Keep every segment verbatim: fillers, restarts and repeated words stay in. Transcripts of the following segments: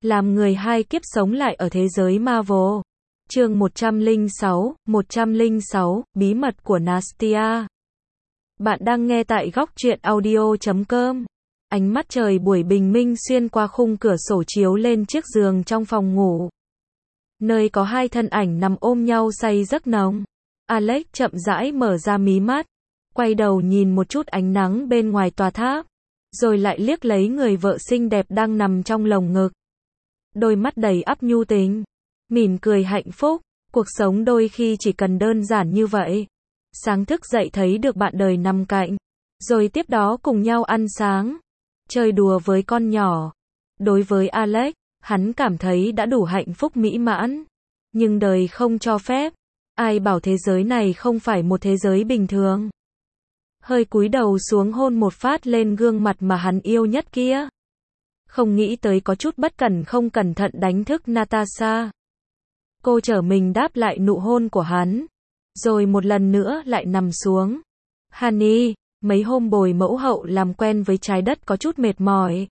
làm người hai kiếp sống lại ở thế giới Marvel. Chương một trăm lẻ sáu, một trăm lẻ sáu, Bí mật của Nastia. Bạn đang nghe tại góc truyện audio chấm com. Ánh mắt trời buổi bình minh xuyên qua khung cửa sổ chiếu lên chiếc giường trong phòng ngủ, nơi có hai thân ảnh nằm ôm nhau say giấc nồng. Alex chậm rãi mở ra mí mắt, quay đầu nhìn một chút ánh nắng bên ngoài tòa tháp, rồi lại liếc lấy người vợ xinh đẹp đang nằm trong lồng ngực. Đôi mắt đầy ắp nhu tình, mỉm cười hạnh phúc. Cuộc sống đôi khi chỉ cần đơn giản như vậy. Sáng thức dậy thấy được bạn đời nằm cạnh, rồi tiếp đó cùng nhau ăn sáng, chơi đùa với con nhỏ. Đối với Alex, hắn cảm thấy đã đủ hạnh phúc mỹ mãn. Nhưng đời không cho phép. Ai bảo thế giới này không phải một thế giới bình thường. Hơi cúi đầu xuống hôn một phát lên gương mặt mà hắn yêu nhất kia. Không nghĩ tới có chút bất cẩn không cẩn thận đánh thức Natasha. Cô trở mình đáp lại nụ hôn của hắn, rồi một lần nữa lại nằm xuống. Honey, mấy hôm bồi mẫu hậu làm quen với trái đất có chút mệt mỏi.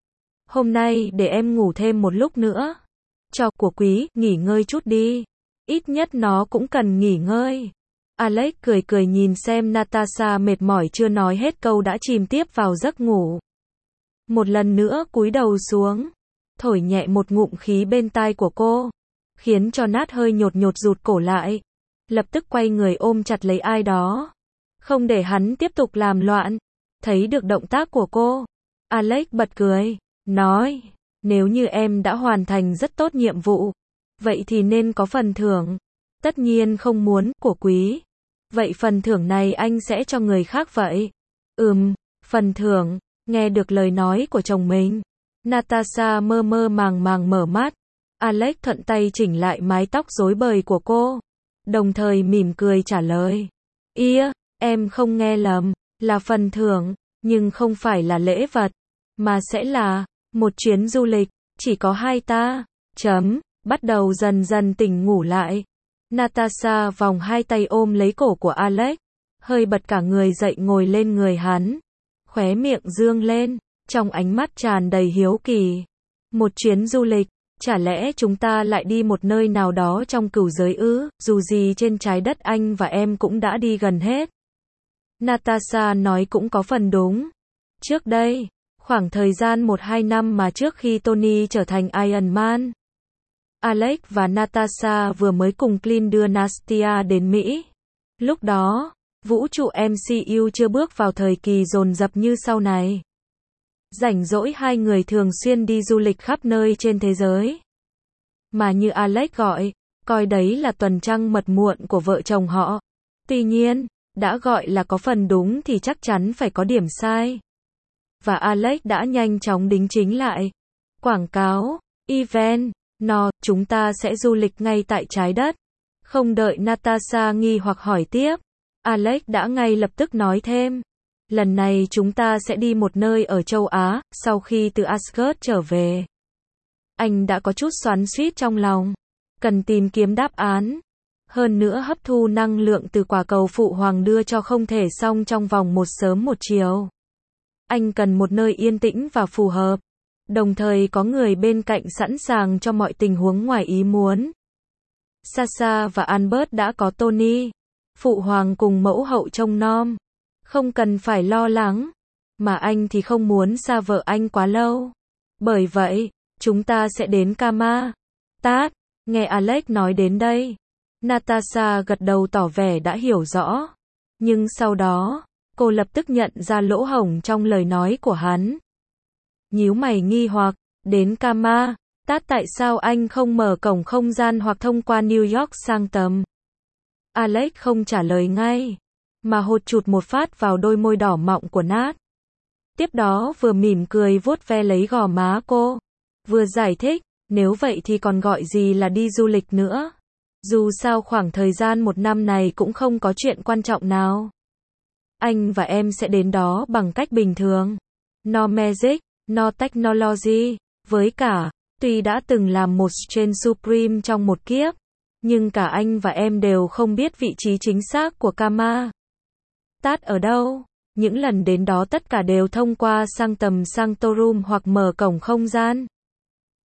Hôm nay để em ngủ thêm một lúc nữa. Cho của quý, nghỉ ngơi chút đi. Ít nhất nó cũng cần nghỉ ngơi. Alex cười cười nhìn xem Natasha mệt mỏi chưa nói hết câu đã chìm tiếp vào giấc ngủ. Một lần nữa cúi đầu xuống, thổi nhẹ một ngụm khí bên tai của cô, khiến cho Nat hơi nhột nhột rụt cổ lại. Lập tức quay người ôm chặt lấy ai đó, không để hắn tiếp tục làm loạn. Thấy được động tác của cô, Alex bật cười, nói, nếu như em đã hoàn thành rất tốt nhiệm vụ, vậy thì nên có phần thưởng. Tất nhiên không muốn, của quý. Vậy phần thưởng này anh sẽ cho người khác vậy? Ừm, phần thưởng. Nghe được lời nói của chồng mình, Natasha mơ mơ màng màng mở mắt. Alex thuận tay chỉnh lại mái tóc rối bời của cô, đồng thời mỉm cười trả lời. Ia, em không nghe lầm, là phần thưởng, nhưng không phải là lễ vật, mà sẽ là một chuyến du lịch, chỉ có hai ta. Chấm, bắt đầu dần dần tỉnh ngủ lại. Natasha vòng hai tay ôm lấy cổ của Alex, hơi bật cả người dậy ngồi lên người hắn, khóe miệng dương lên, trong ánh mắt tràn đầy hiếu kỳ. Một chuyến du lịch, chả lẽ chúng ta lại đi một nơi nào đó trong cửu giới ư? Dù gì trên trái đất anh và em cũng đã đi gần hết. Natasha nói cũng có phần đúng. Trước đây, khoảng thời gian một hai năm mà trước khi Tony trở thành Iron Man, Alex và Natasha vừa mới cùng Clint đưa Nastia đến Mỹ. Lúc đó, vũ trụ em xê u chưa bước vào thời kỳ dồn dập như sau này. Rảnh rỗi hai người thường xuyên đi du lịch khắp nơi trên thế giới. Mà như Alex gọi, coi đấy là tuần trăng mật muộn của vợ chồng họ. Tuy nhiên, đã gọi là có phần đúng thì chắc chắn phải có điểm sai. Và Alex đã nhanh chóng đính chính lại. Quảng cáo, event, no, chúng ta sẽ du lịch ngay tại trái đất. Không đợi Natasha nghi hoặc hỏi tiếp, Alex đã ngay lập tức nói thêm. Lần này chúng ta sẽ đi một nơi ở châu Á, sau khi từ Asgard trở về. Anh đã có chút xoắn xuýt trong lòng, cần tìm kiếm đáp án. Hơn nữa hấp thu năng lượng từ quả cầu phụ hoàng đưa cho không thể xong trong vòng một sớm một chiều. Anh cần một nơi yên tĩnh và phù hợp, đồng thời có người bên cạnh sẵn sàng cho mọi tình huống ngoài ý muốn. Sasha và Albert đã có Tony, phụ hoàng cùng mẫu hậu trông nom, không cần phải lo lắng. Mà anh thì không muốn xa vợ anh quá lâu. Bởi vậy, chúng ta sẽ đến Kama. Tát, nghe Alex nói đến đây, Natasha gật đầu tỏ vẻ đã hiểu rõ. Nhưng sau đó, cô lập tức nhận ra lỗ hổng trong lời nói của hắn. Nhíu mày nghi hoặc, đến Kama, Tát tại sao anh không mở cổng không gian hoặc thông qua New York sang tầm? Alex không trả lời ngay, mà hột chụt một phát vào đôi môi đỏ mọng của Nat. Tiếp đó vừa mỉm cười vuốt ve lấy gò má cô, vừa giải thích, nếu vậy thì còn gọi gì là đi du lịch nữa. Dù sao khoảng thời gian một năm này cũng không có chuyện quan trọng nào. Anh và em sẽ đến đó bằng cách bình thường. No magic, no technology. Với cả, tuy đã từng làm một Strange Supreme trong một kiếp, nhưng cả anh và em đều không biết vị trí chính xác của Kama. Tát ở đâu? Những lần đến đó tất cả đều thông qua sang tầm Sanctorum hoặc mở cổng không gian.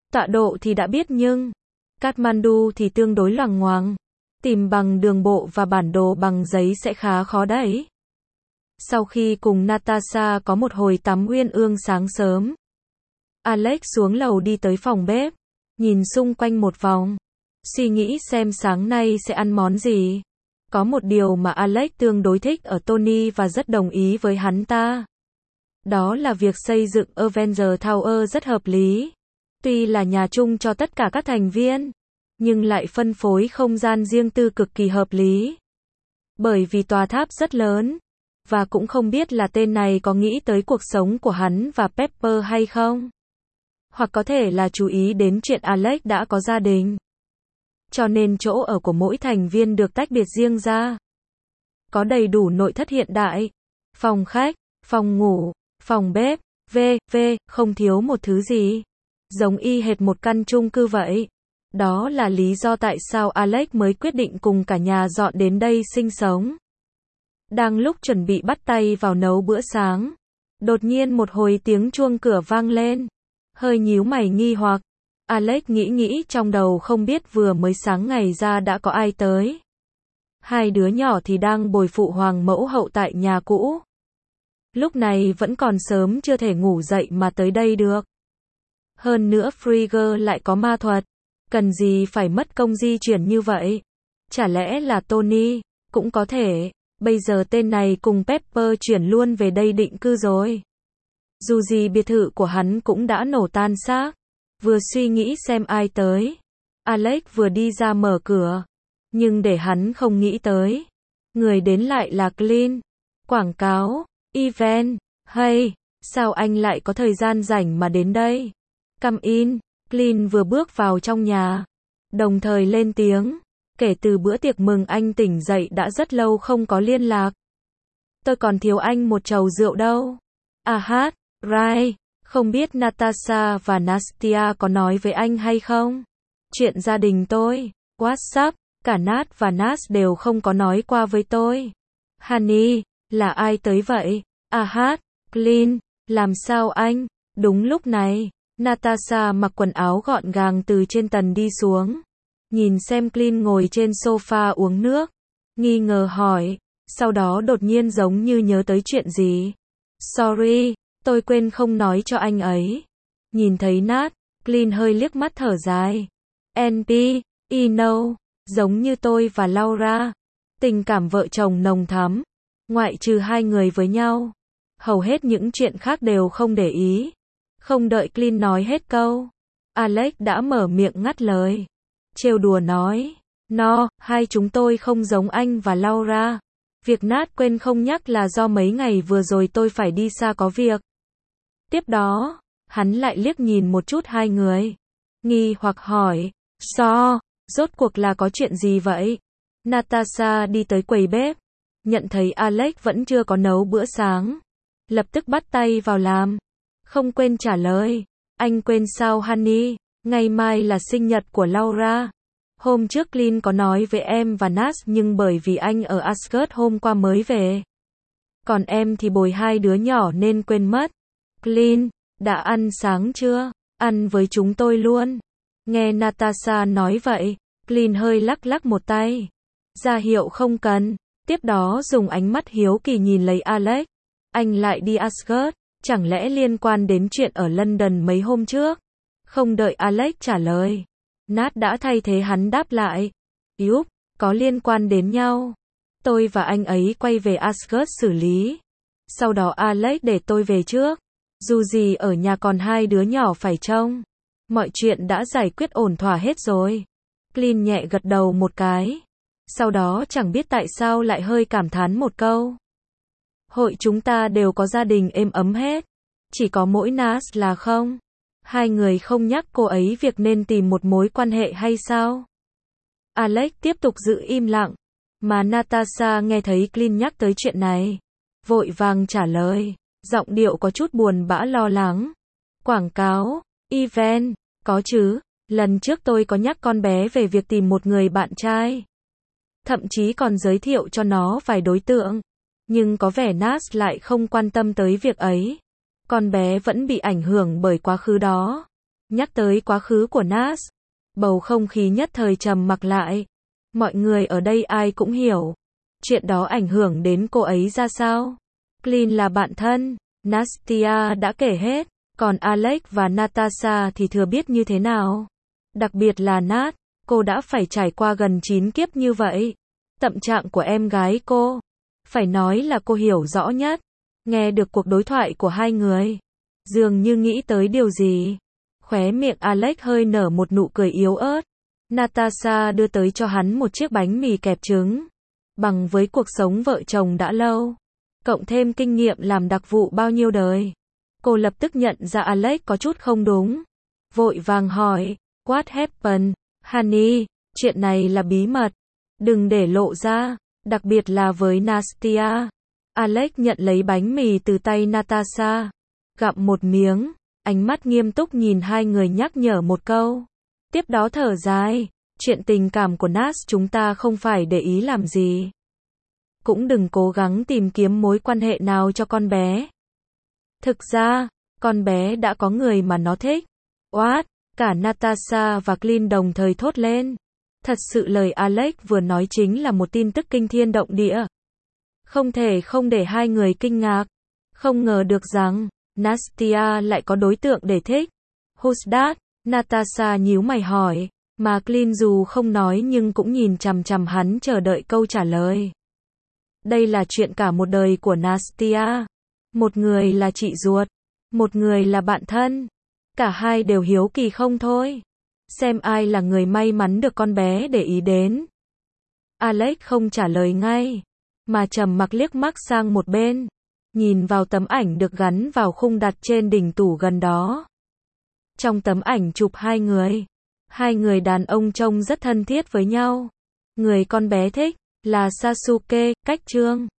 Tọa độ thì đã biết nhưng Kathmandu thì tương đối loằng ngoằng. Tìm bằng đường bộ và bản đồ bằng giấy sẽ khá khó đấy. Sau khi cùng Natasha có một hồi tắm uyên ương sáng sớm, Alex xuống lầu đi tới phòng bếp, nhìn xung quanh một vòng, suy nghĩ xem sáng nay sẽ ăn món gì. Có một điều mà Alex tương đối thích ở Tony và rất đồng ý với hắn ta. Đó là việc xây dựng Avenger Tower rất hợp lý. Tuy là nhà chung cho tất cả các thành viên, nhưng lại phân phối không gian riêng tư cực kỳ hợp lý. Bởi vì tòa tháp rất lớn, và cũng không biết là tên này có nghĩ tới cuộc sống của hắn và Pepper hay không. Hoặc có thể là chú ý đến chuyện Alex đã có gia đình. Cho nên chỗ ở của mỗi thành viên được tách biệt riêng ra. Có đầy đủ nội thất hiện đại, phòng khách, phòng ngủ, phòng bếp, vân vân, không thiếu một thứ gì. Giống y hệt một căn chung cư vậy. Đó là lý do tại sao Alex mới quyết định cùng cả nhà dọn đến đây sinh sống. Đang lúc chuẩn bị bắt tay vào nấu bữa sáng, đột nhiên một hồi tiếng chuông cửa vang lên. Hơi nhíu mày nghi hoặc, Alex nghĩ nghĩ trong đầu không biết vừa mới sáng ngày ra đã có ai tới. Hai đứa nhỏ thì đang bồi phụ hoàng mẫu hậu tại nhà cũ. Lúc này vẫn còn sớm chưa thể ngủ dậy mà tới đây được. Hơn nữa Frigger lại có ma thuật. Cần gì phải mất công di chuyển như vậy? Chả lẽ là Tony? Cũng có thể. Bây giờ tên này cùng Pepper chuyển luôn về đây định cư rồi. Dù gì biệt thự của hắn cũng đã nổ tan xác. Vừa suy nghĩ xem ai tới, Alex vừa đi ra mở cửa. Nhưng để hắn không nghĩ tới, người đến lại là Clint. Quảng cáo, event, hay, sao anh lại có thời gian rảnh mà đến đây? Come in. Clint vừa bước vào trong nhà, đồng thời lên tiếng. Kể từ bữa tiệc mừng anh tỉnh dậy đã rất lâu không có liên lạc. Tôi còn thiếu anh một chầu rượu đâu. À hát, right. Không biết Natasha và Nastia có nói với anh hay không? Chuyện gia đình tôi, WhatsApp, cả Nat và Nas đều không có nói qua với tôi. Honey, là ai tới vậy? À hát, Clint, làm sao anh? Đúng lúc này, Natasha mặc quần áo gọn gàng từ trên tầng đi xuống. Nhìn xem Clint ngồi trên sofa uống nước. Nghi ngờ hỏi, sau đó đột nhiên giống như nhớ tới chuyện gì. Sorry. Tôi quên không nói cho anh ấy. Nhìn thấy Nat, Clint hơi liếc mắt thở dài. en pê, you know, giống như tôi và Laura. Tình cảm vợ chồng nồng thắm. Ngoại trừ hai người với nhau. Hầu hết những chuyện khác đều không để ý. Không đợi Clint nói hết câu, Alex đã mở miệng ngắt lời. Trêu đùa nói. No, hai chúng tôi không giống anh và Laura. Việc Nat quên không nhắc là do mấy ngày vừa rồi tôi phải đi xa có việc. Tiếp đó, hắn lại liếc nhìn một chút hai người. Nghi hoặc hỏi, so, rốt cuộc là có chuyện gì vậy? Natasha đi tới quầy bếp, nhận thấy Alex vẫn chưa có nấu bữa sáng. Lập tức bắt tay vào làm. Không quên trả lời, anh quên sao honey, ngày mai là sinh nhật của Laura. Hôm trước Clint có nói với em và Nas nhưng bởi vì anh ở Asgard hôm qua mới về. Còn em thì bồi hai đứa nhỏ nên quên mất. Clint, đã ăn sáng chưa? Ăn với chúng tôi luôn. Nghe Natasha nói vậy, Clint hơi lắc lắc một tay. Ra hiệu không cần. Tiếp đó dùng ánh mắt hiếu kỳ nhìn lấy Alex. Anh lại đi Asgard, chẳng lẽ liên quan đến chuyện ở London mấy hôm trước? Không đợi Alex trả lời, Nat đã thay thế hắn đáp lại. Yup, có liên quan đến nhau. Tôi và anh ấy quay về Asgard xử lý. Sau đó Alex để tôi về trước. Dù gì ở nhà còn hai đứa nhỏ phải trông. Mọi chuyện đã giải quyết ổn thỏa hết rồi. Clint nhẹ gật đầu một cái. Sau đó chẳng biết tại sao lại hơi cảm thán một câu. Hội chúng ta đều có gia đình êm ấm hết. Chỉ có mỗi Nas là không. Hai người không nhắc cô ấy việc nên tìm một mối quan hệ hay sao? Alex tiếp tục giữ im lặng. Mà Natasha nghe thấy Clint nhắc tới chuyện này. Vội vàng trả lời. Giọng điệu có chút buồn bã lo lắng. Quảng cáo, event, có chứ. Lần trước tôi có nhắc con bé về việc tìm một người bạn trai. Thậm chí còn giới thiệu cho nó vài đối tượng. Nhưng có vẻ Nas lại không quan tâm tới việc ấy. Con bé vẫn bị ảnh hưởng bởi quá khứ đó. Nhắc tới quá khứ của Nas, bầu không khí nhất thời trầm mặc lại. Mọi người ở đây ai cũng hiểu. Chuyện đó ảnh hưởng đến cô ấy ra sao? Clint là bạn thân, Nastia đã kể hết, còn Alex và Natasha thì thừa biết như thế nào. Đặc biệt là Nat, cô đã phải trải qua gần chín kiếp như vậy. Tâm trạng của em gái cô, phải nói là cô hiểu rõ nhất. Nghe được cuộc đối thoại của hai người, dường như nghĩ tới điều gì. Khóe miệng Alex hơi nở một nụ cười yếu ớt. Natasha đưa tới cho hắn một chiếc bánh mì kẹp trứng. Bằng với cuộc sống vợ chồng đã lâu, cộng thêm kinh nghiệm làm đặc vụ bao nhiêu đời, cô lập tức nhận ra Alex có chút không đúng. Vội vàng hỏi, What happened, honey? Chuyện này là bí mật, đừng để lộ ra, đặc biệt là với Nastia. Alex nhận lấy bánh mì từ tay Natasha, gặm một miếng, ánh mắt nghiêm túc nhìn hai người nhắc nhở một câu. Tiếp đó thở dài, chuyện tình cảm của Nas chúng ta không phải để ý làm gì. Cũng đừng cố gắng tìm kiếm mối quan hệ nào cho con bé. Thực ra, con bé đã có người mà nó thích. What? Cả Natasha và Clint đồng thời thốt lên. Thật sự lời Alex vừa nói chính là một tin tức kinh thiên động địa. Không thể không để hai người kinh ngạc. Không ngờ được rằng, Nastia lại có đối tượng để thích. Who's that? Natasha nhíu mày hỏi, mà Clint dù không nói nhưng cũng nhìn chằm chằm hắn chờ đợi câu trả lời. Đây là chuyện cả một đời của Nastia. Một người là chị ruột, một người là bạn thân. Cả hai đều hiếu kỳ không thôi. Xem ai là người may mắn được con bé để ý đến. Alex không trả lời ngay, mà trầm mặc liếc mắt sang một bên, nhìn vào tấm ảnh được gắn vào khung đặt trên đỉnh tủ gần đó. Trong tấm ảnh chụp hai người, hai người đàn ông trông rất thân thiết với nhau. Người con bé thích là Sasuke, cách Trương.